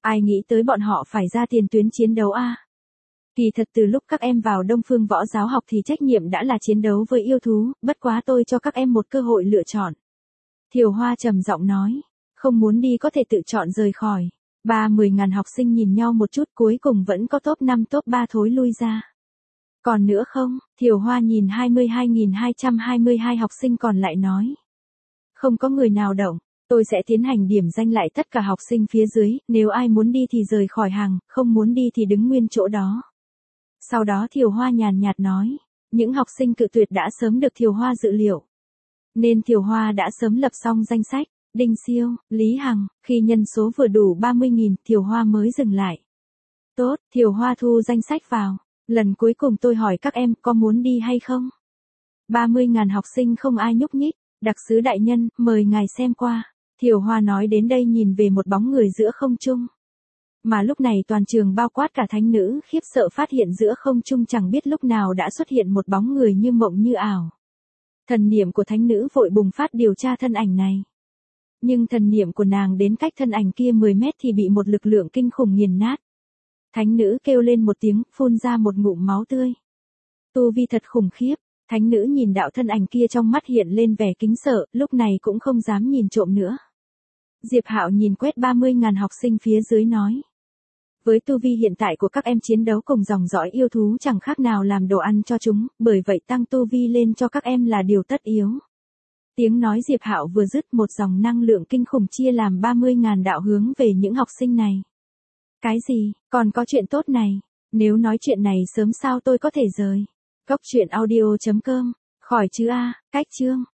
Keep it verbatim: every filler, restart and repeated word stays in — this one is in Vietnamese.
Ai nghĩ tới bọn họ phải ra tiền tuyến chiến đấu a? Kỳ thật từ lúc các em vào Đông Phương Võ Giáo học thì trách nhiệm đã là chiến đấu với yêu thú, bất quá tôi cho các em một cơ hội lựa chọn. Thiều Hoa trầm giọng nói, không muốn đi có thể tự chọn rời khỏi. Ba mười ngàn học sinh nhìn nhau một chút cuối cùng vẫn có top năm top ba thối lui ra. Còn nữa không? Thiều Hoa nhìn hai mươi hai nghìn hai trăm hai mươi hai học sinh còn lại nói. Không có người nào động, tôi sẽ tiến hành điểm danh lại tất cả học sinh phía dưới, nếu ai muốn đi thì rời khỏi hàng, không muốn đi thì đứng nguyên chỗ đó. Sau đó Thiều Hoa nhàn nhạt nói, những học sinh cự tuyệt đã sớm được Thiều Hoa dự liệu. Nên Thiều Hoa đã sớm lập xong danh sách, Đinh Siêu, Lý Hằng, khi nhân số vừa đủ ba mươi nghìn, Thiều Hoa mới dừng lại. Tốt, Thiều Hoa thu danh sách vào, lần cuối cùng tôi hỏi các em có muốn đi hay không? ba mươi ngàn học sinh không ai nhúc nhích, đặc sứ đại nhân, mời ngài xem qua. Thiều Hoa nói đến đây nhìn về một bóng người giữa không trung. Mà lúc này toàn trường bao quát cả thánh nữ khiếp sợ phát hiện giữa không trung chẳng biết lúc nào đã xuất hiện một bóng người như mộng như ảo. Thần niệm của thánh nữ vội bùng phát điều tra thân ảnh này. Nhưng thần niệm của nàng đến cách thân ảnh kia mười mét thì bị một lực lượng kinh khủng nghiền nát. Thánh nữ kêu lên một tiếng, phun ra một ngụm máu tươi. Tu vi thật khủng khiếp, thánh nữ nhìn đạo thân ảnh kia trong mắt hiện lên vẻ kính sợ, lúc này cũng không dám nhìn trộm nữa. Diệp Hạo nhìn quét ba mươi ngàn học sinh phía dưới nói. Với tu vi hiện tại của các em chiến đấu cùng dòng dõi yêu thú chẳng khác nào làm đồ ăn cho chúng, bởi vậy tăng tu vi lên cho các em là điều tất yếu. Tiếng nói Diệp Hạo vừa dứt một dòng năng lượng kinh khủng chia làm ba mươi ngàn đạo hướng về những học sinh này. Cái gì, còn có chuyện tốt này, nếu nói chuyện này sớm sao tôi có thể rời. Cốc truyện audio chấm com, khỏi chứ a, cách chương.